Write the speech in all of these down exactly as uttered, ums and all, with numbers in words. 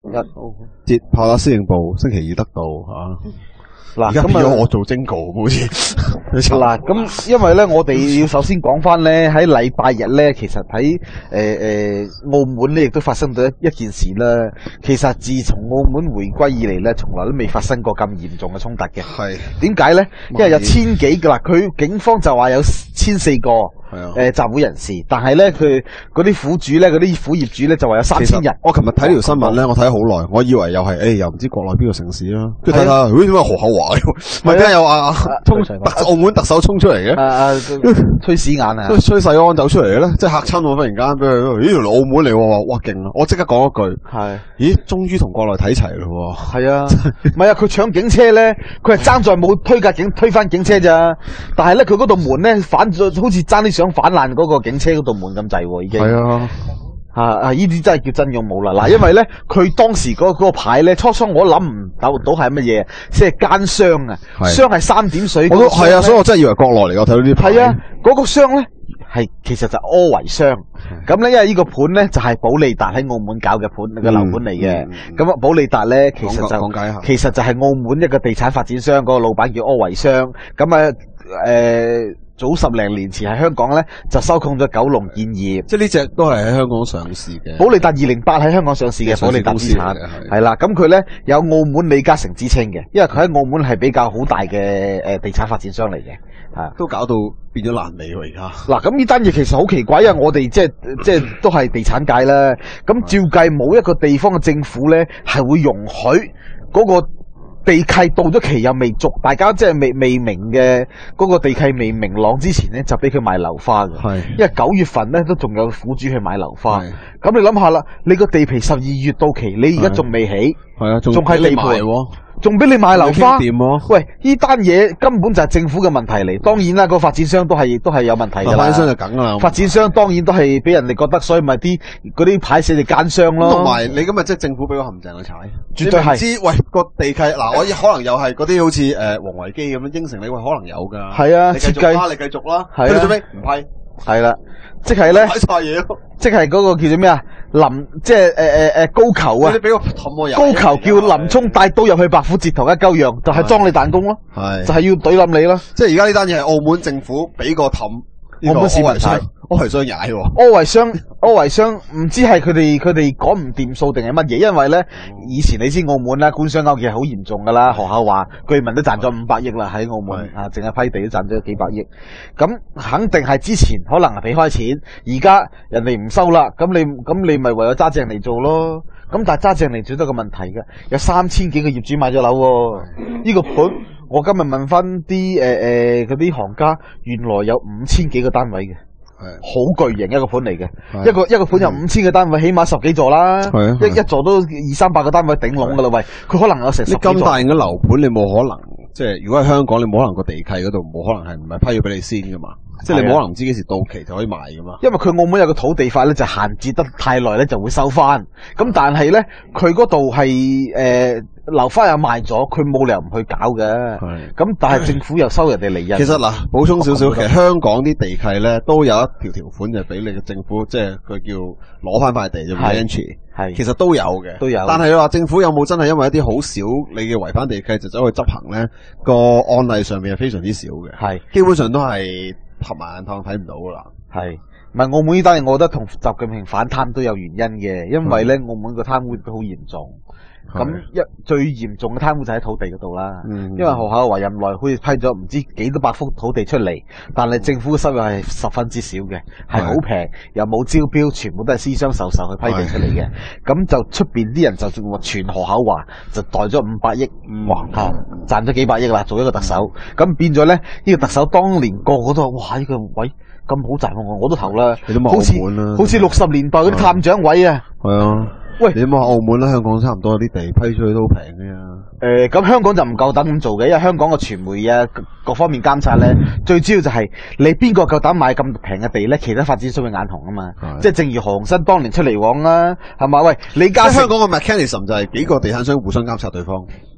一節炮打司令部，星期二得到吓。 嗱， 而家變咗我做徵稿，好似嗱，咁因為咧，我哋要首先講翻咧，喺禮拜日咧，其實喺誒誒澳門咧，亦都發生咗一一件事啦。其實自從澳門回歸以嚟咧，從來都未發生過咁嚴重嘅衝突嘅。 係點解咧？因為有千幾個啦，佢警方就話有千四個。誒、呃，集會人士，但係咧，佢嗰啲苦主咧，嗰啲苦業主咧，就話有三千人。 我琴日睇呢條新聞咧，我睇咗好耐，我以為又係，誒、欸，又唔知國內邊個城市啦，跟住睇下，咦，點解何厚華嘅？唔係，點解有啊？衝澳門特首衝出嚟嘅？ 啊崔屎眼啊！ 崔世安走出嚟嘅咧，即係嚇親我，忽然間俾佢，咦，原來澳門嚟喎，哇，勁啊！我即刻講一句，係，咦，終於同國內睇齊咯。 係啊，唔係啊，佢搶警車咧，佢係爭在冇推架警推翻警車咋，但係咧，佢嗰度門咧反咗，好似爭啲想反爛嗰個警車嗰度門咁滯，已經係啊，啊啊！呢啲真係叫真勇武啦！嗱，因為咧，佢當時嗰嗰個牌咧，初初我諗唔到到係乜嘢，即係奸商啊，商係三點水， 我都係啊，所以我真係以為國內嚟，我睇到呢啲牌。 係啊，嗰個商咧係其實就柯維商，咁咧因為呢個盤咧就係保利達喺澳門搞嘅盤嘅樓盤嚟嘅，咁啊保利達咧其實就講解下， 其實就係澳門一個地產發展商，嗰個老闆叫柯維商，咁啊誒。早十零年前喺香港咧就收購咗九龍建業， 即係呢隻都係喺香港上市嘅。 保利達二零八喺香港上市嘅保利達資產係啦，咁佢咧有澳門李嘉誠之稱嘅，因為佢喺澳門係比較好大嘅誒地產發展商嚟嘅，係都搞到變咗爛尾喎而家。 嗱，咁呢單嘢其實好奇怪，因為我哋即係即係都係地產界啦，咁照計冇一個地方嘅政府咧係會容許嗰個地契到咗期又未續，大家即係未未明嘅嗰個地契未明朗之前咧，就俾佢賣樓花嘅。係，因為九月份咧都仲有苦主去買樓花。咁你諗下啦，你個地皮十二月到期，你而家仲未起，係啊，仲係地盤，仲俾你買樓花。喂，呢單嘢根本就係政府嘅問題嚟。當然啦，個發展商都係都係有問題噶啦。發展商就梗啦。發展商當然都係俾人哋覺得，所以咪啲嗰啲牌寫住奸商咯。 同埋你今日即係政府俾個陷阱去踩， 絕對係。 知喂個地契嗱，我可能又係嗰啲好似誒王維基咁樣應承你，喂可能有噶。 係啊，設計啦，你繼續啦。 係啊。 做咩唔批？ 係啦，即係咧， 睇晒嘢咯， 即係嗰個叫做咩啊？林即係誒誒誒高球啊！ 你俾個氹我入。 高球叫林沖帶刀入去白虎節同一鳩樣，就係裝你彈弓咯。係，就係要懟冧你咯。 即係而家呢單嘢係澳門政府俾個氹。 澳門市民睇， 柯維商踩喎。 柯維商，柯維商唔知係佢哋佢哋講唔掂數定係乜嘢？因為咧，以前你知澳門啦，官商勾結係好嚴重噶啦。何厚華據聞都賺咗五百億啦喺澳門啊，淨係批地都賺咗幾百億。咁肯定係之前可能係俾開錢，而家人哋唔收啦，咁你咁你咪唯有揸正嚟做咯。咁但係揸正嚟做都有個問題嘅，有三千幾個業主買咗樓喎，呢個盤。我今日問翻啲誒誒嗰啲行家，原來有五千幾個單位嘅，好巨型一個盤嚟嘅，一個一個盤有五千個單位，起碼十幾座啦，一一座都二三百個單位頂籠噶啦，喂，佢可能有成十幾座。你咁大型嘅樓盤，你冇可能，即係如果喺香港，你冇可能個地契嗰度冇可能係唔係批咗俾你先噶嘛？即係你冇可能唔知幾時到期就可以賣噶嘛？因為佢澳門有個土地法咧，就限制得太耐咧就會收翻。咁但係咧，佢嗰度係誒樓花又賣咗，佢冇理由唔去搞嘅。咁但係政府又收人哋利潤。其實嗱，補充少少，其實香港啲地契咧都有一條條款，就俾你嘅政府，即係佢叫攞翻塊地啫嘛。係，其實都有嘅，都有。但係你話政府有冇真係因為一啲好少你嘅違反地契就走去執行咧？個案例上面係非常之少嘅。係，基本上都係合埋眼睇唔到噶啦。係，唔係澳門呢單嘢，我覺得同習近平反貪都有原因嘅，因為咧澳門個貪污都好嚴重。咁一最嚴重嘅貪污就喺土地嗰度啦，因為何厚華任內好似批咗唔知幾多百幅土地出嚟，但係政府嘅收入係十分之少嘅，係好平，又冇招標，全部都係私相授受去批地出嚟嘅。咁就出邊啲人就傳何厚華就袋咗五百億，哇吓賺咗幾百億啦，做一個特首。咁變咗咧，呢個特首當年個個都話哇呢個位咁好賺喎，我都投啦，好似好似六十年代嗰啲探長位啊。係啊。喂，你冇話澳門啦，香港差唔多有啲地批出去都好平嘅。誒、呃，咁香港就唔夠膽咁做嘅，因為香港個傳媒啊，各方面監察咧，最主要就係你邊個夠膽買咁平嘅地咧？其他發展商會眼紅啊嘛。即係正如何鴻燊當年出嚟往啦，係嘛？喂，李家香港嘅 mechanism 就係幾個地產商互相監察對方。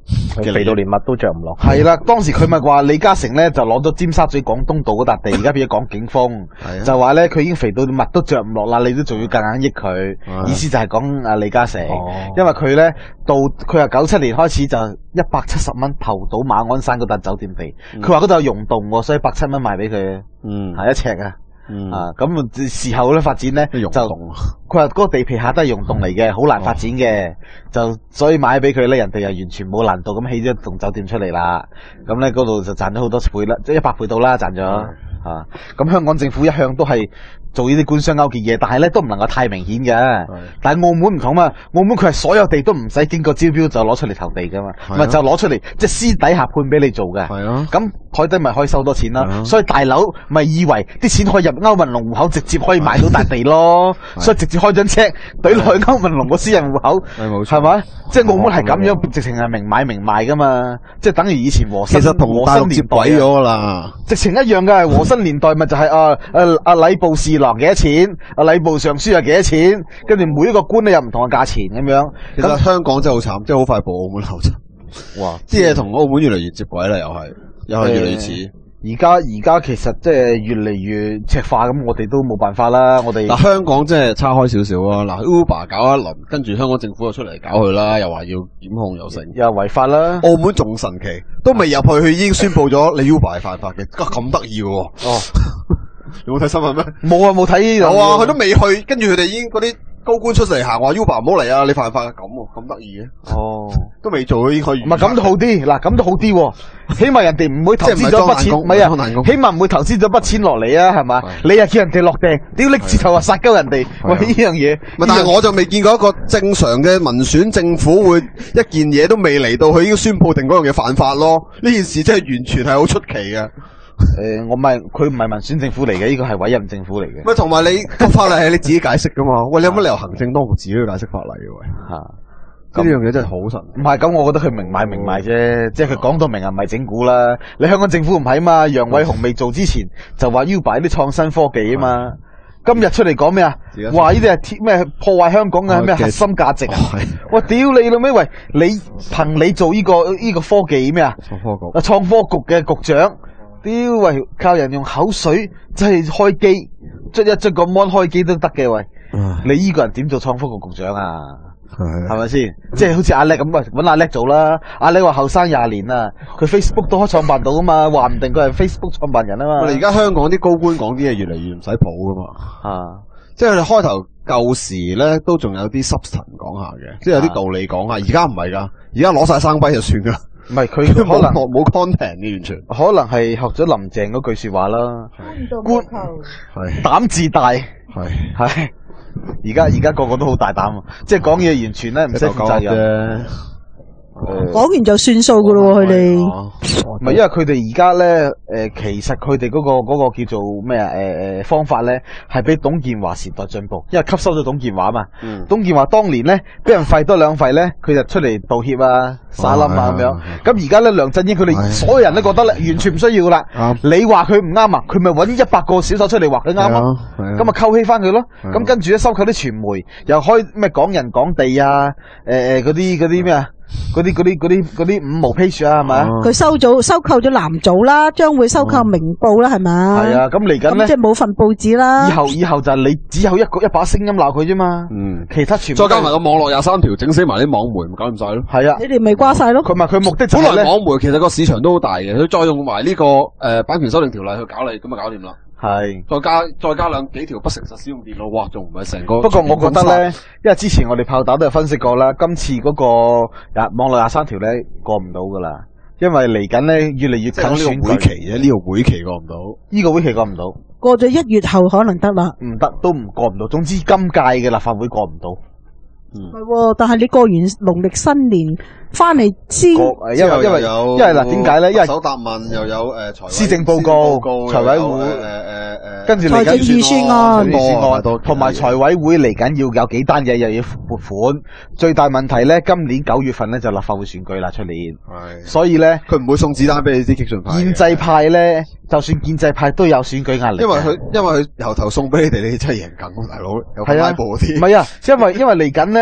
佢肥到連襪都着唔落。 係啦，當時佢咪話李嘉誠咧就攞咗尖沙咀廣東道嗰笪地，而家變咗廣景峰，就話咧佢已經肥到襪都着唔落啦，你都仲要夾硬益佢，意思就係講阿李嘉誠，因為佢咧到佢話九七年開始就一百七十蚊投到馬鞍山嗰笪酒店地，佢話嗰度有溶洞喎，所以百七蚊賣俾佢， 嗯， 係一尺啊。 嗯啊，咁事後咧發展咧就，佢話嗰個地皮下都係溶洞嚟嘅，好難發展嘅，就所以買俾佢咧，人哋又完全冇難度咁起咗一棟酒店出嚟啦。咁咧嗰度就賺咗好多倍啦，即係一百倍到啦，賺咗啊。咁香港政府一向都係做呢啲官商勾結嘢，但係咧都唔能夠太明顯嘅。但係澳門唔同嘛，澳門佢係所有地都唔使經過招標就攞出嚟投地噶嘛，唔係就攞出嚟即係私底下判俾你做嘅。 係啊， 咁台底咪可以收多錢啦。所以大佬咪以為啲錢可以入歐文龍戶口，直接可以買到笪地咯。所以直接開張 check 懟落去歐文龍個私人戶口， 係冇錯， 係咪？即係澳門係咁樣，直情係明買明賣噶嘛。即係等於以前和新， 其實同大陸接軌咗啦， 直情一樣嘅。和新年代咪就係啊誒阿禮部侍郎幾多錢，阿禮部尚書又幾多錢，跟住每一個官都有唔同嘅價錢咁樣。 其實香港真係好慘，即係好快步澳門後塵。哇！啲嘢同澳門越嚟越接軌啦，又係又係越嚟越似。 而家而家其實即係越嚟越赤化，咁我哋都冇辦法啦。我哋嗱香港真係差開少少啊！嗱 Uber 搞一輪，跟住香港政府又出嚟搞佢啦，又話要檢控又成， 又違法啦。 澳門仲神奇，都未入去，佢已經宣布咗你 Uber 係犯法嘅，咁得意喎！哦，你冇睇新聞咩？ 冇啊，冇睇。 有啊，佢都未去，跟住佢哋已經嗰啲高官出嚟行話 Uber 唔好嚟啊！你犯法咁喎，咁得意嘅。哦，都未做，已經可以。 唔係咁都好啲，嗱咁都好啲喎。起碼人哋唔會投資咗筆錢，唔係啊，起碼唔會投資咗筆錢落嚟啊，係嘛？你又叫人哋落訂，屌你直頭話殺鳩人哋，喂呢樣嘢。 但係我就未見過一個正常嘅民選政府會一件嘢都未嚟到，佢已經宣布定嗰樣嘢犯法咯。呢件事真係完全係好出奇嘅。 誒，我唔係佢唔係民選政府嚟嘅，呢個係委任政府嚟嘅。 咪同埋你個法例係你自己解釋噶嘛？喂，你有乜理由行政當局自己去解釋法例嘅喂？吓，呢樣嘢真係好神。唔係咁，我覺得佢明買明賣啫，即係佢講到明啊，唔係整蠱啦。你香港政府唔係啊嘛？楊偉雄未做之前就話 Uber 啲創新科技啊嘛。今日出嚟講咩啊？話呢啲係咩破壞香港嘅咩核心價值啊？我屌你老味喂！你憑你做呢個呢個科技咩啊？ 創科局啊，創科局嘅局長。屌喂，靠人用口水即係開機，捽一捽個 mon 開機都得嘅喂，你呢個人點做創科局局長啊？係咪先？即係好似阿叻咁，喂，搵阿叻做啦。阿叻話後生廿年啦，佢 Facebook 都可以創辦到啊嘛，話唔定佢係 Facebook 創辦人啊嘛。 我哋而家香港啲高官講啲嘢越嚟越唔使譜噶嘛， 啊， 即係佢哋開頭舊時咧都仲有啲 substance 講下嘅，即係有啲道理講下。而家唔係噶，而家攞晒生跛就算噶啦。 唔係佢可能冇 content 嘅完全， 可能係學咗林鄭嗰句說話啦。官係膽自大，係係。而家而家個個都好大膽，即係講嘢完全咧唔識負責任。 講完就算數噶咯，佢哋唔係因為佢哋而家咧，誒，其實佢哋嗰個嗰個叫做咩啊？誒誒，方法咧係比董建華時代進步，因為吸收咗董建華嘛。嗯。董建華當年咧俾人廢多兩廢咧，佢就出嚟道歉啊、撒冧啊咁樣。咁而家咧梁振英佢哋所有人都覺得咧完全唔需要噶啦。你話佢唔啱啊，佢咪搵一百個小手出嚟話佢啱咯。咁咪扣起翻佢咯。咁跟住咧收購啲傳媒，又開咩港人港地啊？誒誒，嗰啲嗰啲咩啊？嗰啲嗰啲嗰啲嗰啲五毛 page 啊，係咪？ 佢收咗收購咗藍組啦，將會收購明報啦，係咪？ 係啊，咁嚟緊咧， 即係冇份報紙啦。 以後以後就係你只有一個一把聲音鬧佢啫嘛。嗯，其他全部再加埋個網絡廿三條，整死埋啲網媒，咪搞掂晒咯。 係啊， 你哋咪瓜晒咯。 佢咪佢目的就係咧。本來網媒其實個市場都好大嘅，佢再用埋呢個誒版權修訂條例去搞你，咁啊搞掂啦。係，再加再加兩幾條不誠實使用電腦，哇，仲唔係成個？ 不過我覺得咧，因為之前我哋炮打都有分析過啦，今次嗰個啊網絡廿三條咧過唔到噶啦，因為嚟緊咧越嚟越近選舉會期啫，呢個會期過唔到， 呢個會期過唔到， 過咗一月後可能得啦， 唔得都唔過唔到，總之今屆嘅立法會過唔到。 係，但係你過完農曆新年翻嚟先， 因為因為因為嗱，點解咧？因為手答問又有誒施政報告、財委會誒誒誒，跟住嚟緊預算案、 預算案，同埋財委會嚟緊要有幾單嘢又要撥款。最大問題咧，今年九月份咧就立法會選舉啦，出年。係，所以咧佢唔會送子彈俾你啲激進派。 建制派咧，就算建制派都有選舉壓力。 因為佢因為佢由頭送俾你哋，你真係贏緊，大佬有拉布啲。 唔係啊，因為因為嚟緊咧。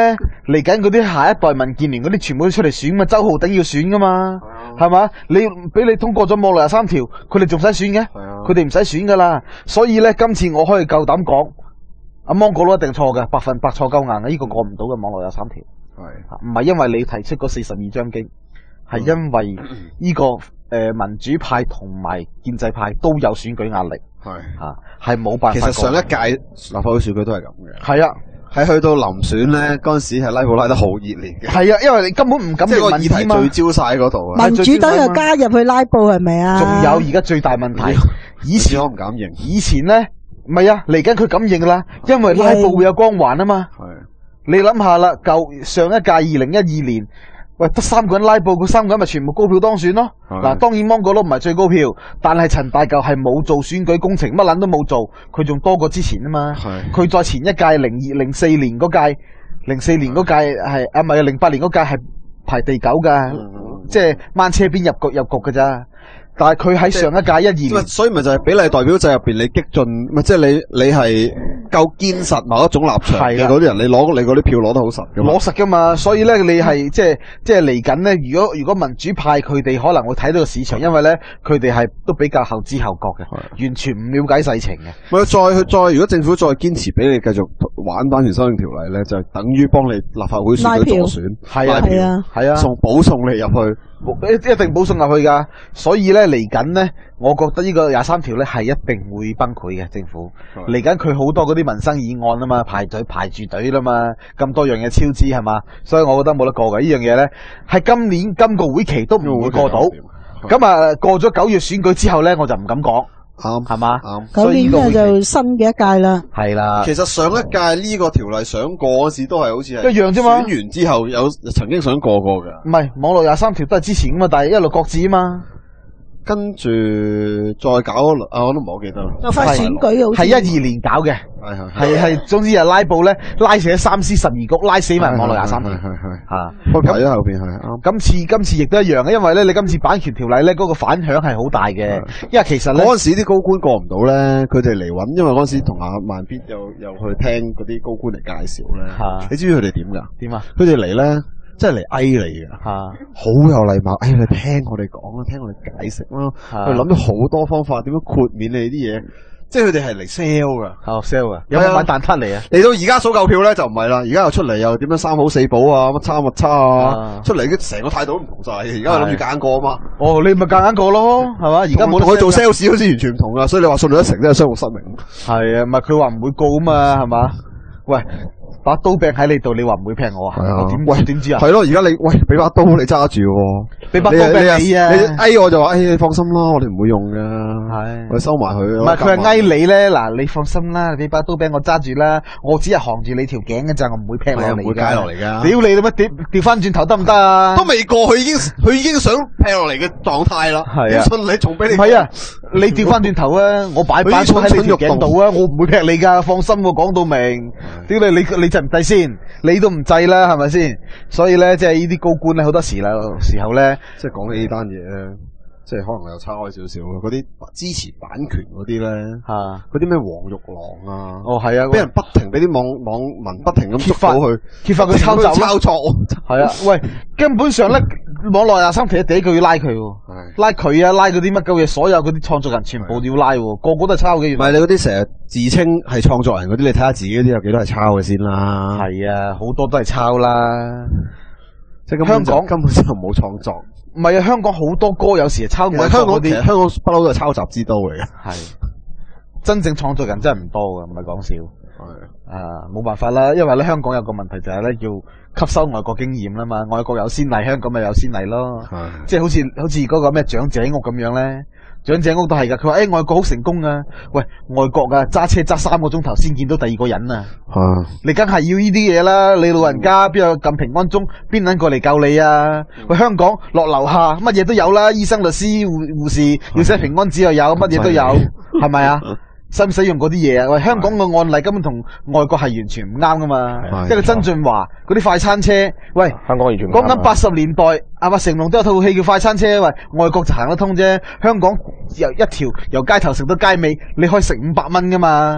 咧嚟緊嗰啲下一代民建聯嗰啲全部都出嚟選嘛，周浩鼎要選噶嘛，係嘛？你俾你通過咗網絡廿三條，佢哋仲使選嘅？佢哋唔使選噶啦。所以咧，今次我可以夠膽講，阿芒果佬一定錯嘅，百分百錯夠硬嘅，呢個過唔到嘅網絡廿三條。係唔係因為你提出嗰四十二章經，係因為呢個誒民主派同埋建制派都有選舉壓力。係吓，係冇辦法。 其實上一屆立法會選舉都係咁嘅。 係啊。 喺去到臨選咧，嗰陣時係拉布拉得好熱烈嘅。 係啊，因為你根本唔敢。 即係個議題聚焦晒嗰度啊。 民主黨又加入去拉布係咪啊？ 仲有而家最大問題，以前我唔敢認。 以前咧，唔係啊，嚟緊佢敢認啦，因為拉布會有光環啊嘛。係。你諗下啦，舊上一屆二零一二年。喂，得三個人拉布，嗰三個人咪全部高票當選咯。嗱，當然芒果佬唔係最高票，但係陳大嚿係冇做選舉工程，乜撚都冇做，佢仲多過之前啊嘛。佢再前一屆零二零四年嗰屆，零四年嗰屆係啊，唔係零八年嗰屆係排第九噶，即係掹車邊入局入局噶咋。但係佢喺上一屆一二年， 所以咪就係比例代表制入邊，你激進，咪即係你你係夠堅實某一種立場嘅嗰啲人，你攞你嗰啲票攞得好實嘅， 攞實噶嘛。所以咧，你係即係即係嚟緊咧。如果如果民主派佢哋可能會睇到個市場，因為咧佢哋係都比較後知後覺嘅，完全唔了解世情嘅。 咪再去再，如果政府再堅持俾你繼續玩版權修訂條例咧，就等於幫你立法會選舉助選， 係啊係啊係啊， 送保送你入去。 一一定保送入去噶，所以咧嚟緊咧，我覺得呢個廿三條咧係一定會崩潰嘅。政府嚟緊佢好多嗰啲民生議案啊嘛，排隊排住隊啦嘛，咁多樣嘢超支係嘛，所以我覺得冇得過嘅呢樣嘢咧，係今年今個會期都唔會過到。咁啊過咗九月選舉之後咧，我就唔敢講。 啱係嘛？ 啱。 九年咧就新嘅一屆啦。 係啦。 其實上一屆呢個條例想過嗰時都係好似係一樣啫嘛。 選完之後有曾經想過過噶。 唔係網絡廿三條都係之前噶嘛，但係一路擱置啊嘛。 跟住再搞一輪啊，我都唔係好記得啦。 就快選舉好似係一二年搞嘅。係係係係，總之係拉布咧，拉死咗三司十二局，拉死埋網絡廿三條。係係係吓。 我睇咗後邊係啱。 今次今次亦都一樣嘅，因為咧你今次版權條例咧嗰個反響係好大嘅，因為其實咧嗰陣時啲高官過唔到咧，佢哋嚟揾，因為嗰陣時同阿萬必又又去聽嗰啲高官嚟介紹咧。你知唔知佢哋點噶？ 點啊？ 佢哋嚟咧。即係嚟哀你嘅，好有禮貌。哎，你聽我哋講啦，聽我哋解釋啦。佢諗咗好多方法，點樣豁免你啲嘢。即係佢哋係嚟 sell 噶， 哦 sell 噶。有冇買蛋撻嚟啊？ 嚟到而家數夠票咧就唔係啦，而家又出嚟又點樣三好四保啊，乜差乜差啊，出嚟成個態度都唔同晒。而家係諗住揀過啊嘛。 哦，你咪揀過咯，係嘛？而家冇同佢做 sales 好似完全唔同噶，所以你話信咗一成都係雙目失明。 係啊，唔係佢話唔會告啊嘛，係嘛？喂。把刀柄喺你度，你話唔會劈我啊？係啊，點喂點知啊？ 係咯，而家你喂俾把刀你揸住， 俾把刀柄你啊！ 你哎我就話，哎你放心啦，我哋唔會用噶， 係我收埋佢。 唔係佢係哎你咧，嗱你放心啦，俾把刀柄我揸住啦，我只係扛住你條頸嘅咋，我唔會劈落嚟， 唔會解落嚟噶。 屌你啦乜？掉掉翻轉頭得唔得啊？ 都未過，佢已經佢已經想劈落嚟嘅狀態啦。係啊，信你仲俾你？ 唔係啊，你掉翻轉頭啊！我擺把刀喺你條頸度啊！我唔會劈你噶，放心，我講到明。屌你你你制唔制先？你都唔制啦，係咪先？所以咧，即係呢啲高官咧，好多時啦，時候咧， 即係講起呢單嘢咧，即係可能又差開少少咯。嗰啲支持版權嗰啲咧，吓嗰啲咩黃玉郎啊， 哦係啊， 俾人不停俾啲網網民不停咁捉到佢， 揭發佢抄襲抄作， 係啊，喂，根本上咧，網絡廿三條第一句要拉佢，拉佢啊，拉嗰啲乜鳩嘢，所有嗰啲創作人全部都要拉，個個都係抄嘅。唔係你嗰啲成日自稱係創作人嗰啲，你睇下自己嗰啲有幾多係抄嘅先啦。係啊，好多都係抄啦。即係香港根本就冇創作。唔係啊，香港好多歌有時係抄外國嗰啲。香港不嬲都係抄襲之都嚟嘅。係，真正創作人真係唔多嘅，唔係講笑。係啊，冇辦法啦，因為咧香港有個問題就係咧要吸收外國經驗啦嘛，外國有先例，香港咪有先例咯。係，即係好似好似嗰個咩長者屋咁樣咧。長者屋都係噶，佢話誒外國好成功啊！喂，外國啊揸車揸三個鐘頭先見到第二個人啊！啊你梗係要呢啲嘢啦！你老人家邊有咁平安鐘，邊撚過嚟救你啊？喂，香港落樓下乜嘢都有啦，醫生、律師、護護士要寫平安紙又有，乜嘢都有，係咪啊？使唔使用嗰啲嘢啊？喂，香港嘅案例根本同外國係完全唔啱噶嘛！即係曾俊華嗰啲快餐車，喂，香港完全唔啱。講緊八十年代，阿麥成龍都有套戲叫快餐車，喂，外國就行得通啫。香港由一條由街頭食到街尾，你可以食五百蚊噶嘛？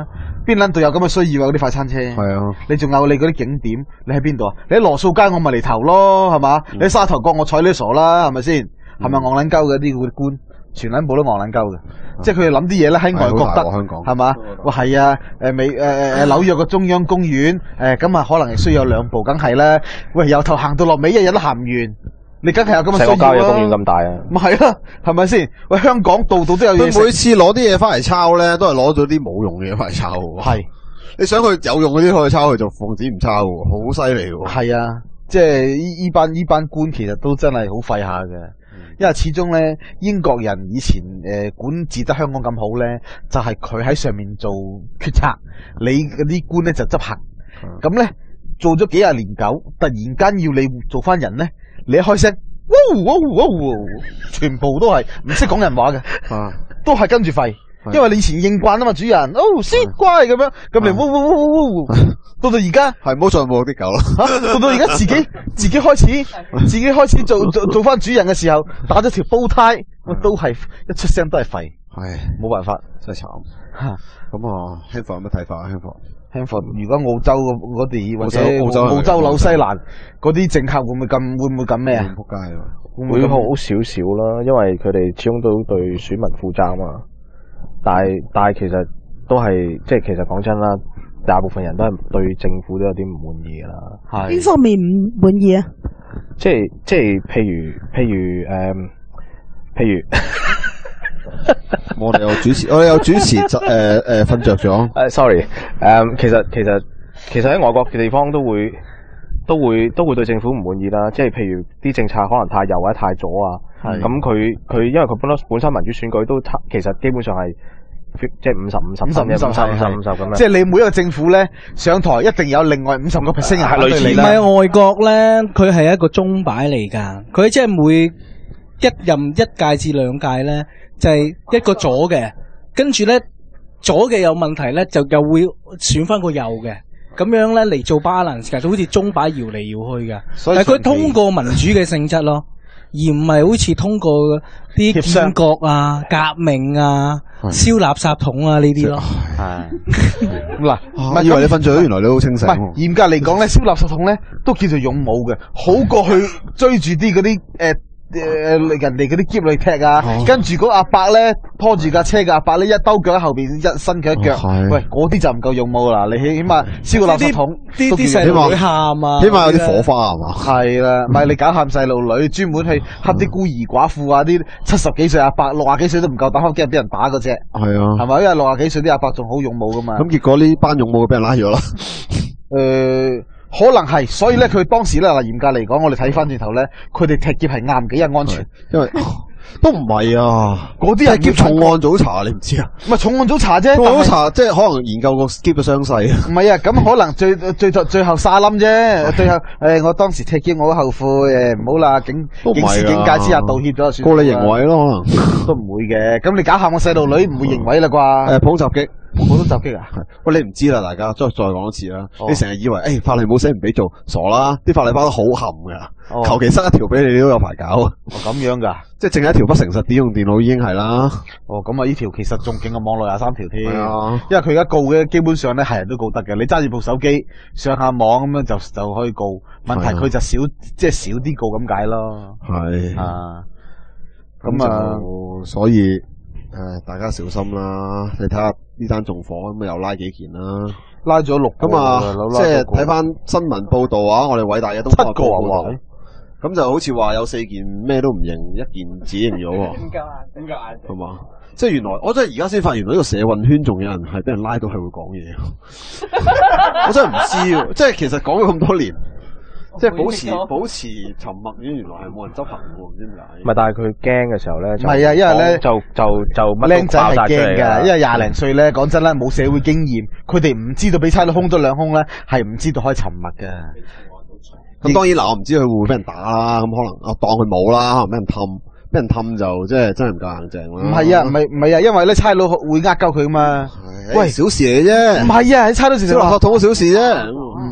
邊撚度有咁嘅需要啊？嗰啲快餐車係啊， 你仲有你嗰啲景點，你喺邊度啊？你喺羅素街我咪嚟投咯，係嘛？你喺沙頭角我睬你傻啦，係咪先？係咪戇撚鳩嘅啲嗰啲官？全撚部都戇撚鳩嘅，即係佢哋諗啲嘢咧喺外國得， 香港係嘛？哇係啊，誒美誒誒誒紐約嘅中央公園，誒咁啊可能係需要有兩部，梗係啦。喂，由頭行到落尾，日日都行唔完，你梗係有咁嘅需要啦。 成個郊野公園咁大啊！ 咪係啦，係咪先？喂，香港度度都有嘢食。 佢每次攞啲嘢翻嚟抄咧，都係攞咗啲冇用嘅嘢翻嚟抄。 係， 你想佢有用嗰啲可以抄，佢就奉旨唔抄，好犀利喎。 係啊，即係依依班依班官其實都真係好廢下嘅。因為始終咧，英國人以前誒、呃、管治得香港咁好咧，就係佢喺上面做決策，你嗰啲官咧就執行。咁咧、嗯、做咗幾廿年久，突然間要你做翻人咧，你一開聲，哇哇哇哇，全部都係唔識講人話嘅， 啊、 都係跟住吠。因為你以前應慣啊嘛，主人，哦，先乖咁樣，咁嚟，嗚嗚嗚嗚嗚，到到而家係唔好再冇啲狗啦。 到到而家自己自己開始自己開始做做做翻主人嘅時候，打咗條煲呔，都係一出聲都係吠， 係冇辦法， 真係慘。咁啊，香港有乜睇法啊？香港香港如果澳洲嗰啲或者澳洲澳洲紐西蘭嗰啲政客會唔會咁會唔會咁咩啊？ 仆街啊！ 會好少少啦，因為佢哋始終都對選民負責啊嘛。但係但係其實都係即係其實講真啦，大部分人都係對政府都有啲唔滿意噶啦。係邊方面唔滿意啊？ 即係即係譬如譬如誒，譬如我哋有主持，我哋有主持誒誒瞓着咗。 誒，sorry，誒，其實其實其實喺外國嘅地方都會都會都會對政府唔滿意啦。即係譬如啲政策可能太右或者太左啊。咁佢佢因為佢本本身民主選舉都其實基本上係即係五十五十五十五十五十五十咁樣， 即係你每一個政府咧上台一定有另外五十個 percent 係類似。 唔係外國咧，佢係一個鐘擺嚟㗎。佢即係每一任一屆至兩屆咧，就係、是、一個左嘅，跟住咧左嘅有問題咧，就又會選翻個右嘅，咁樣咧嚟做 balance 㗎，就好似鐘擺搖嚟搖去㗎。但係佢通過民主嘅性質咯。而唔係好似通過啲建國啊、革命啊、燒垃圾桶啊呢啲咯。 係嗱， 唔係以為你瞓着咗，原來你好清醒。 唔係嚴格嚟講咧，燒垃圾桶咧都叫做勇武嘅，好過去追住啲嗰啲誒。誒，人哋嗰啲篋嚟踢啊，哦、跟住嗰阿伯咧拖住架車嘅阿伯咧一兜腳喺後邊，一伸佢一腳，哦、喂，嗰啲就唔夠勇武啦！你起起碼燒個垃圾桶， 啲啲細路女喊啊， 起碼有啲火花係嘛？ 係啦，唔係你搞喊細路女，專門去恰啲孤兒寡婦啊，啲七十幾歲阿伯，六十幾歲都唔夠膽，可能驚人俾人打嗰隻。係啊，係咪？因為六十幾歲啲阿伯仲好勇武噶嘛。咁結果呢班勇武嘅俾人拉咗啦。 誒。可能係，所以咧佢當時咧嗱嚴格嚟講，我哋睇翻轉頭咧，佢哋踢劫係啱嘅，因為安全。 因為都唔係啊， 嗰啲係劫重案早查，你唔知啊？ 唔係重案早查啫， 重案早查即係可能研究個劫嘅傷勢啊。 唔係啊，咁可能最最最最後沙冧啫。最後誒，我當時踢劫我好後悔誒，唔好啦，警警司警戒之下道歉咗就算。 過你刑毀咯，可能都唔會嘅。咁你搞下我細路女唔會刑毀啦啩？誒， 普襲擊。 普通襲擊啊！ 喂，你唔知啦，大家再再講一次啦。哦、你成日以為誒、欸、法例冇寫唔俾做，傻啦！啲法例包得好冚噶，求其塞一條俾你，你都有排搞。 哦，咁樣噶， 即係淨係一條不誠實點用電腦已經係啦。 哦，咁啊，呢條其實仲勁過網絡廿三條添。 啊、 因為佢而家告嘅基本上咧係人都告得嘅。你揸住部手機上下網咁樣就就可以告。問題佢就少，啊、即係少啲告咁解咯。 係啊， 咁啊，所以。誒，大家小心啦！你睇下呢單縱火咁啊，又拉幾件啦， 拉咗六個咁啊，即係睇翻新聞報道啊，我哋偉大嘅東方日報報道，咁就好似話有四件咩都唔認，一件只認咗喎。點解啊？點解啊？係嘛？即係原來我真係而家先發現，原來呢個社運圈仲有人係俾人拉到係會講嘢，我真係唔知，即係其實講咗咁多年。即係保持保持沉默，原來係冇人執行喎，唔知點解。唔係， 但係佢驚嘅時候咧， 唔係啊，因為咧就就就僆仔係驚㗎，因為廿零歲咧，講真啦，冇社會經驗，佢哋唔知道俾差佬兇咗兩兇咧，係唔知道可以沉默嘅。 咁當然嗱，我唔知佢會唔會俾人打啦，咁可能我當佢冇啦，可能俾人氹，俾人氹就即係真係唔夠硬淨啦。 唔係啊，唔係唔係啊，因為咧差佬會呃鳩佢噶嘛。 喂，小事嚟啫。 唔係啊，差佬成日燒垃圾桶小事啫。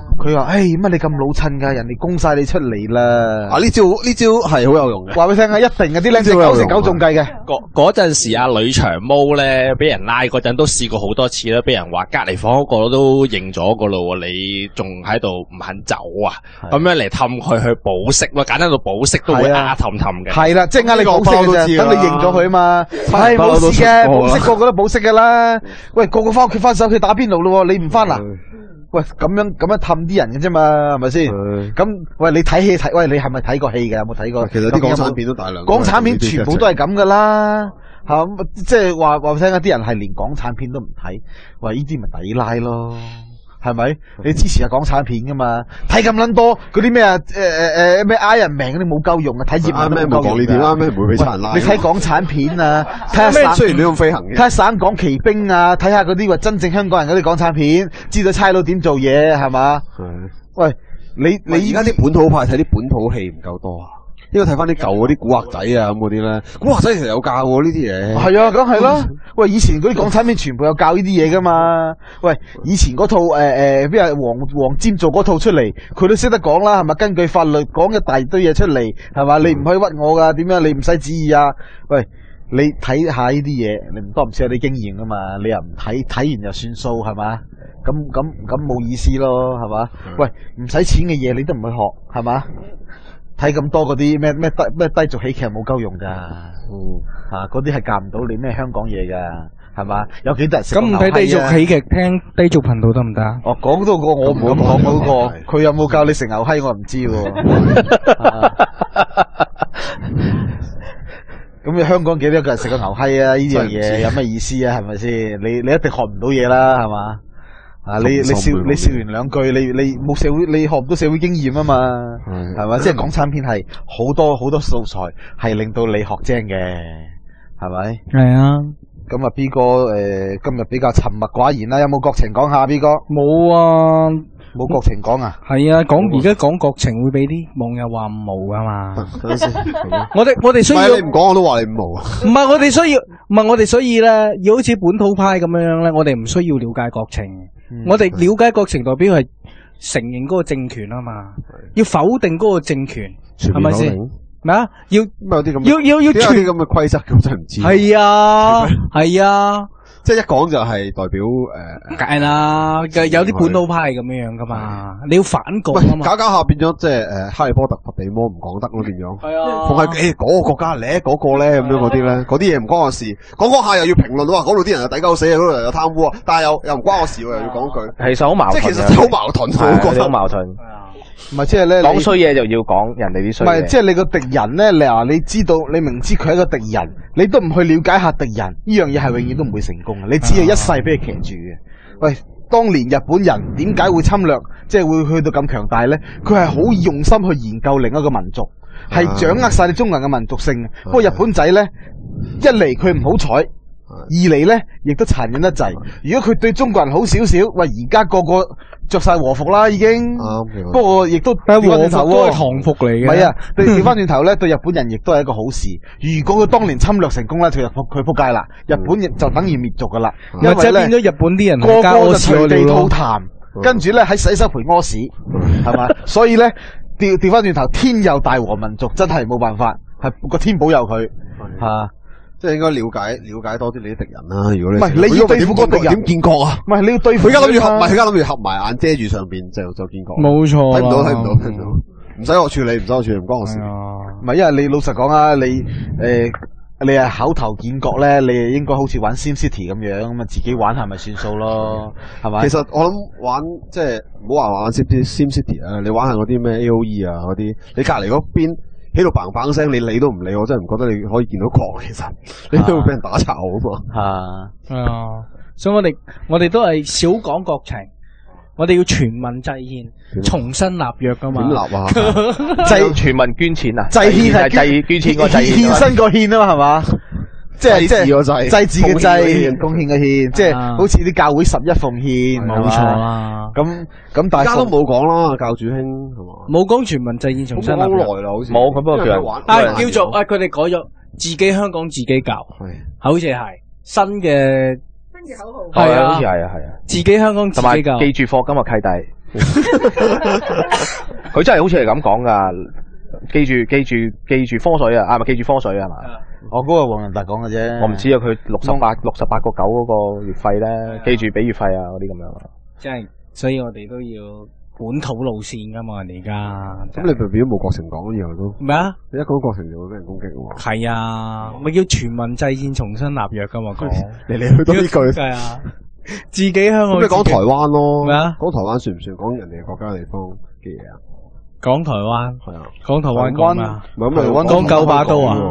佢話：，誒，乜你咁老襯㗎？人哋供晒你出嚟啦！ 啊，呢招呢招係好有用嘅。 話俾你聽啊，一定嘅啲僆仔九成九中計嘅。 嗰嗰陣時阿呂長毛咧，俾人拉嗰陣都試過好多次啦，俾人話隔離房嗰個都認咗個咯，你仲喺度唔肯走啊？咁樣嚟氹佢去保釋咯，簡單到保釋都會呃氹氹嘅。 係啦，即係呃你保釋嘅啫，等你認咗佢啊嘛。係冇事嘅，保釋個個都保釋㗎啦。喂，個個翻屋企翻手去打邊爐咯，你唔翻啊？喂，咁樣咁樣氹啲人嘅啫嘛，係咪先？咁喂，你睇戲睇，喂，你係咪睇過戲嘅？有冇睇過？ 其實啲港產片都大量。 港產片全部都係咁噶啦，吓，即係話話聽，啲人係連港產片都唔睇，喂，呢啲咪抵拉咯，係咪？你支持下港產片噶嘛？睇咁撚多嗰啲咩啊？誒誒誒咩 Iron Man 嗰啲冇夠用啊！睇葉問都冇夠用。 啱咩？啱咩？唔會俾差人拉。 你睇港產片啊，睇下省雖然你咁飛行嘅， 睇下省港旗兵啊，睇下嗰啲話真正香港人嗰啲港產片，知道差佬點做嘢係嘛？ 係。 喂，你你而家啲本土派睇啲本土戲唔夠多啊？應該睇翻啲舊嗰啲古惑仔啊咁嗰啲咧，古惑仔其實有教喎呢啲嘢。 係啊，梗係啦。喂，以前嗰啲港產片全部有教呢啲嘢噶嘛。喂，以前嗰套誒誒，邊係黃黃霑做嗰套出嚟，佢都識得講啦，係咪？根據法律講一大堆嘢出嚟，係嘛？你唔可以屈我噶，點樣？你唔使旨意啊。喂，你睇下呢啲嘢，你唔多唔少有啲經驗噶嘛。你又唔睇，睇完就算數係嘛？咁咁咁冇意思咯，係嘛？喂，唔使錢嘅嘢你都唔去學，係嘛？睇咁多嗰啲咩咩低咩低俗喜劇冇夠用噶，吓嗰啲係教唔到你咩香港嘢噶，係嘛？有幾多人食牛閪啊？ 咁唔睇低俗喜劇，聽低俗頻道得唔得啊？ 哦，講到個我唔敢講嗰個，佢有冇教你食牛閪我唔知喎。咁你香港幾多個人食過牛閪啊？呢樣嘢有咩意思啊？係咪先？你你一定學唔到嘢啦，係嘛？啊！你你笑你笑完兩句，你你冇社會，你學唔到社會經驗啊嘛，係嘛？即係港產片係好多好多素材，係令到你學精嘅，係咪？ 係啊。 咁啊，B 哥誒，今日比較沉默寡言啦，有冇國情講下？B 哥冇啊， 冇國情講啊？ 係啊，講而家講國情會俾啲網友話五毛啊嘛。 等陣先， 我哋我哋需要你唔講我都話你五毛啊。 唔係我哋需要，唔係我哋所以咧，要好似本土派咁樣樣咧，我哋唔需要了解國情。我哋了解國情代表係承認嗰個政權啊嘛，要否定嗰個政權，係咪先？咩啊？要有啲咁， 要要要有啲咁嘅規則，咁真係唔知。 係啊，係啊， 即係一講就係代表誒， 梗係啦，有啲本土派係咁樣樣噶嘛，你要反共啊嘛。 搞搞下變咗即係誒，哈利波特伏地魔唔講得咯，變咗。 係啊， 同係誒嗰個國家叻嗰個咧咁樣嗰啲咧，嗰啲嘢唔關我事。講講下又要評論話，嗰度啲人又抵鳩死啊，嗰度又有貪污啊，但係又又唔關我事喎，又要講句。 其實好矛盾。 即係其實好矛盾，我覺得好矛盾。 唔係即係咧， 講衰嘢就要講人哋啲衰嘢。 唔係即係你個敵人咧，你話你知道，你明知佢係一個敵人，你都唔去了解下敵人，呢樣嘢係永遠都唔會成功嘅。你只係一世俾佢騎住嘅。喂，當年日本人點解會侵略，即係會去到咁強大咧？佢係好用心去研究另一個民族，係掌握晒你中國人嘅民族性。不過日本仔咧，一嚟佢唔好彩。二嚟咧，亦都殘忍得滯。如果佢對中國人好少少，喂，而家個個着晒和服啦，已經。 啱。 不過亦都但係和服都係唐服嚟嘅。 唔係啊，對調翻轉頭咧，對日本人亦都係一個好事。如果佢當年侵略成功咧，佢就佢仆街啦，日本亦就等於滅族噶啦。因為咧， 變咗日本啲人個個就隨地吐痰，跟住咧喺洗手盆屙屎，係嘛？所以咧，調調翻轉頭，天佑大和民族真係冇辦法，係個天保佑佢吓。 即係應該了解了解多啲你啲敵人啦。如果你唔係你要對付個敵人， 點見國啊？ 唔係你要對付。 佢而家諗住合，唔係佢而家諗住合埋眼遮住上邊就就見國。 冇錯， 睇唔到睇唔到睇唔到，唔使我處理，唔使我處理，唔關我事。 唔係因為你老實講啊，你誒你係口頭見國咧，你應該好似玩 Sim City 咁樣咁啊，自己玩係咪算數咯？係咪？ 其實我諗玩即係唔好話玩 Sim City 啊，你玩下嗰啲咩 A O E 啊嗰啲，你隔籬嗰邊。喺度砰砰聲，你理都唔理，我真係唔覺得你可以見到國。其實你都會俾人打巢啊嘛。 係啊，所以我哋我哋都係少講國情，我哋要全民制憲，重新立約噶嘛。 點立啊？ 制全民捐錢啊？ 制憲係制捐錢個制憲， 獻身個獻啊嘛，係嘛？即係即係祭祭祀嘅祭，貢獻嘅獻，即係好似啲教會十一奉獻， 冇錯啦。 咁咁，但係而家都冇講啦，教主兄係嘛？ 冇講全民制憲重新立約。 好耐啦，好似冇，佢不過叫人玩。 啊，叫做啊，佢哋改咗自己香港自己教，好似係新嘅新嘅口號。 係啊， 好似係啊，係啊， 自己香港自己教。 記住課金嘅契弟。 佢真係好似係咁講噶，記住記住記住科水啊，啊咪記住科水啊嘛。 我嗰個黃仁達講嘅啫。 我唔知啊，佢六十八六十八個九嗰個月費咧，記住俾月費啊嗰啲咁樣。 即係，所以我哋都要本土路線噶嘛，而家。 咁你咪變咗冇國情講以後都咩啊？ 你一講國情就會俾人攻擊喎。 係啊，咪叫全民制憲重新立約噶嘛講。 嚟嚟去都呢句。 係啊。自己香港。 咁你講台灣咯。 咩啊？ 講台灣算唔算講人哋國家地方嘅嘢啊？ 講台灣。 係啊。 講台灣講咩啊？ 台灣講九把刀啊！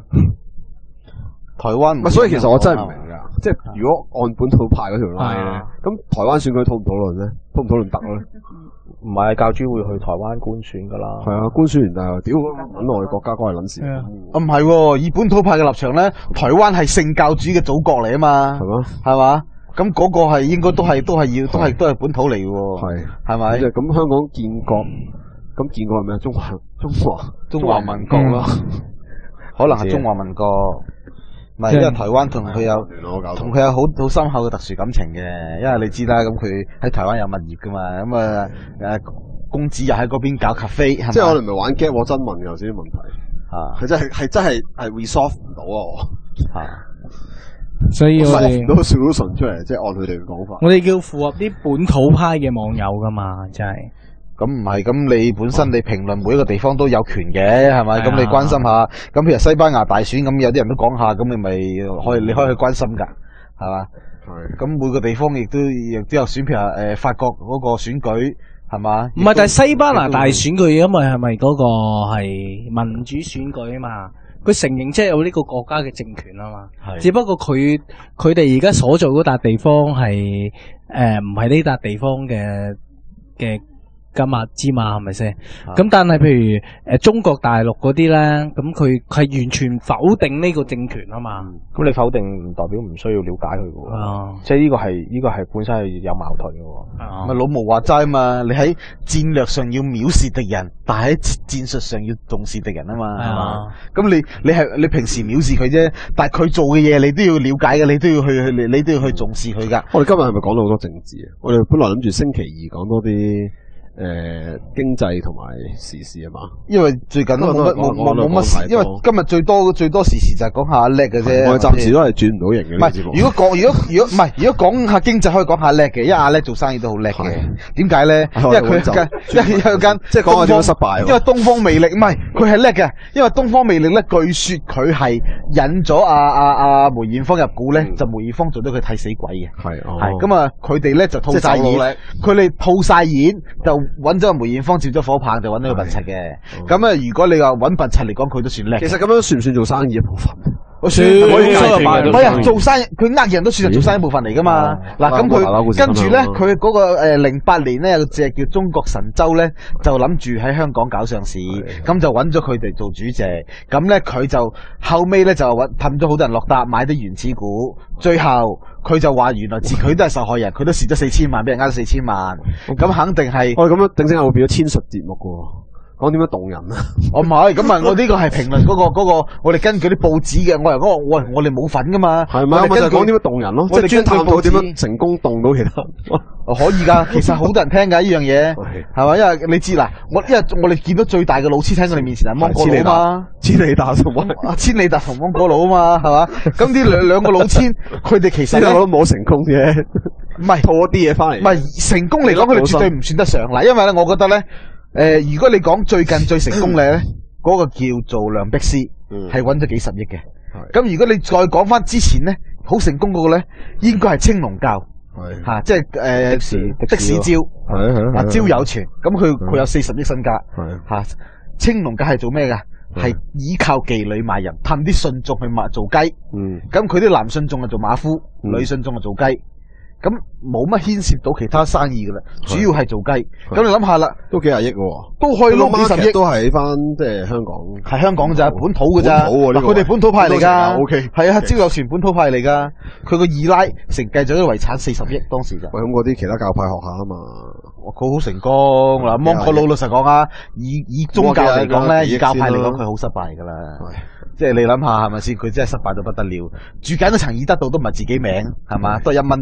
台灣唔係，所以其實我真係唔明噶，即係如果按本土派嗰條拉咧，咁台灣選舉討唔討論咧？討唔討論得咧？ 唔係教主會去台灣官選噶啦。係啊，官選完但係屌揾我哋國家關係撚事。 啊唔係，以本土派嘅立場咧，台灣係聖教主嘅祖國嚟啊嘛。係嘛？ 係嘛？咁嗰個係應該都係都係要都係都係本土嚟嘅喎。 係係咪？ 即係咁香港建國，咁建國係咩？中華中華中華民國咯，可能係中華民國。唔係，因為台灣同佢有同佢有好好深厚嘅特殊感情嘅，因為你知啦，咁佢喺台灣有物業噶嘛，咁啊誒公子又喺嗰邊搞咖啡， 即係我哋唔係玩 get 我真問嘅有啲問題， 啊， 佢真係係真係係 resolve 唔到啊， 啊， 所以我哋都 solution 出嚟，即係按佢哋嘅講法， 我哋叫符合啲本土派嘅網友噶嘛，真係。 咁唔係，咁你本身你評論每一個地方都有權嘅，係咪？咁你關心下，咁譬如西班牙大選，咁有啲人都講下，咁你咪可以你可以去關心噶，係嘛？係。咁每個地方亦都亦都有選，譬如話誒法國嗰個選舉，係嘛？ 唔係，但係西班牙大選佢因為係咪嗰個係民主選舉啊嘛？佢承認即係有呢個國家嘅政權啊嘛。係。只不過佢佢哋而家所做嗰笪地方係誒唔係呢笪地方嘅嘅。今日之嘛係咪先？咁但係譬如誒、呃、中國大陸嗰啲咧，咁佢係完全否定呢個政權啊嘛。 咁、嗯、你否定唔代表唔需要了解佢嘅、啊，即係呢個係呢、這個係本身係有矛盾嘅。咪、 啊、老毛話齋嘛，你喺戰略上要藐視敵人，但係喺戰術上要重視敵人啊嘛。係嘛？咁你你係你平時藐視佢啫，但係佢做嘅嘢你都要了解嘅，你都要去去你你都要去重視佢噶。 我哋今日係咪講到好多政治啊？我哋本來諗住星期二講多啲。誒、呃，經濟同埋時事啊嘛， 因為最近都冇乜冇冇冇乜事，因為今日最多最多時事就係講下阿叻嘅啫。 我哋暫時都係轉唔到型嘅。唔係，如果講如果如果唔係，如果講下經濟可以講下叻嘅，因為阿叻做生意都好叻嘅。點解咧？因為佢間，因為有間即係講下點樣失敗。 因為東方魅力唔係，佢係叻嘅。因為東方魅力咧，據說佢係引咗阿阿阿梅艷芳入股咧，就梅艷芳做咗佢替死鬼嘅。係係咁啊！佢哋咧就套晒演，佢哋套晒演就揾咗梅艷芳接咗火棒，就揾到個笨柒嘅。咁啊，如果你話揾笨柒嚟講，佢都算叻。 其實咁樣算唔算做生意一部分？ 我算，唔係啊，做生意佢呃人都算係做生意一部分嚟噶嘛。嗱，咁佢跟住咧，佢嗰個誒零八年咧有隻叫中國神州咧，就諗住喺香港搞上市，咁就揾咗佢哋做主席。咁咧佢就後尾咧就揾氹咗好多人落搭買啲原始股，最後佢就話原來自佢都係受害人，佢都蝕咗四千萬，俾人呃咗四千萬。咁肯定係。 我咁樣頂陣會變咗千術節目噶。講點樣動人啊？ 我唔係，咁啊，我呢個係評論嗰個嗰個，我哋根據啲報紙嘅，我係嗰個，喂，我哋冇份噶嘛。係咪？我哋就講點樣動人咯，即係專探討點樣成功動到其他。可以噶，其實好多人聽噶呢樣嘢，係嘛？因為你知嗱，我因為我哋見到最大嘅老千喺我哋面前係芒果佬嘛， 千里達同啊，千里達同芒果佬啊嘛，係嘛？咁呢兩兩個老千，佢哋其實我都冇成功嘅， 唔係套一啲嘢翻嚟， 唔係成功嚟講，佢哋絕對唔算得上嗱，因為咧，我覺得咧。誒、呃，如果你講最近最成功嘅咧，嗰個叫做梁碧斯，係揾咗幾十億嘅。咁、嗯、如果你再講翻之前咧，好成功嗰個咧，應該係青龍教，吓、啊，即係誒、呃、的士的士招，係係招有傳。咁佢佢有四十億身家，吓、啊。青龍教係做咩噶？係依靠妓女賣淫，氹啲信眾去賣做雞。嗯，咁佢啲男信眾係做馬夫，嗯、女信眾係做雞。咁冇乜牽涉到其他生意噶啦，主要係做雞。咁你諗下啦， 都幾廿億喎， 都可以攞幾十億， 都係翻即係香港， 係香港咋，本土噶咋。嗱，佢哋本土派嚟噶，O K，係啊，招有傳本土派嚟噶。佢個二奶承繼咗啲遺產四十億，當時就。 喂，咁嗰啲其他教派學下啊嘛， 佢好成功嗱。芒果佬老實講啊，以以宗教嚟講咧，以教派嚟講，佢好失敗噶啦。即係你諗下係咪先？佢真係失敗到不得了，住緊嗰層已得到都唔係自己名，係嘛？都係一蚊租翻嚟。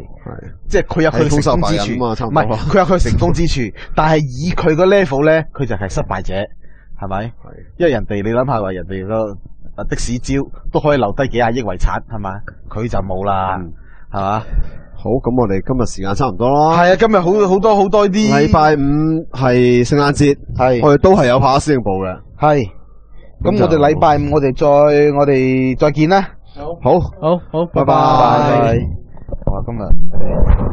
即係佢有佢嘅成功之處，唔係佢有佢嘅成功之處，但係以佢個 level 咧，佢就係失敗者，係咪？係，因為人哋你諗下話，人哋個的士招都可以留低幾廿億遺產，係嘛？佢就冇啦，係嘛？ 好，咁我哋今日時間差唔多啦。 係啊，今日好好多好多啲。 禮拜五係聖誕節，係我哋都係有跑司令部嘅。 係，咁我哋禮拜五我哋再我哋再見啦。 好，好，好，好，拜拜。 我話今日。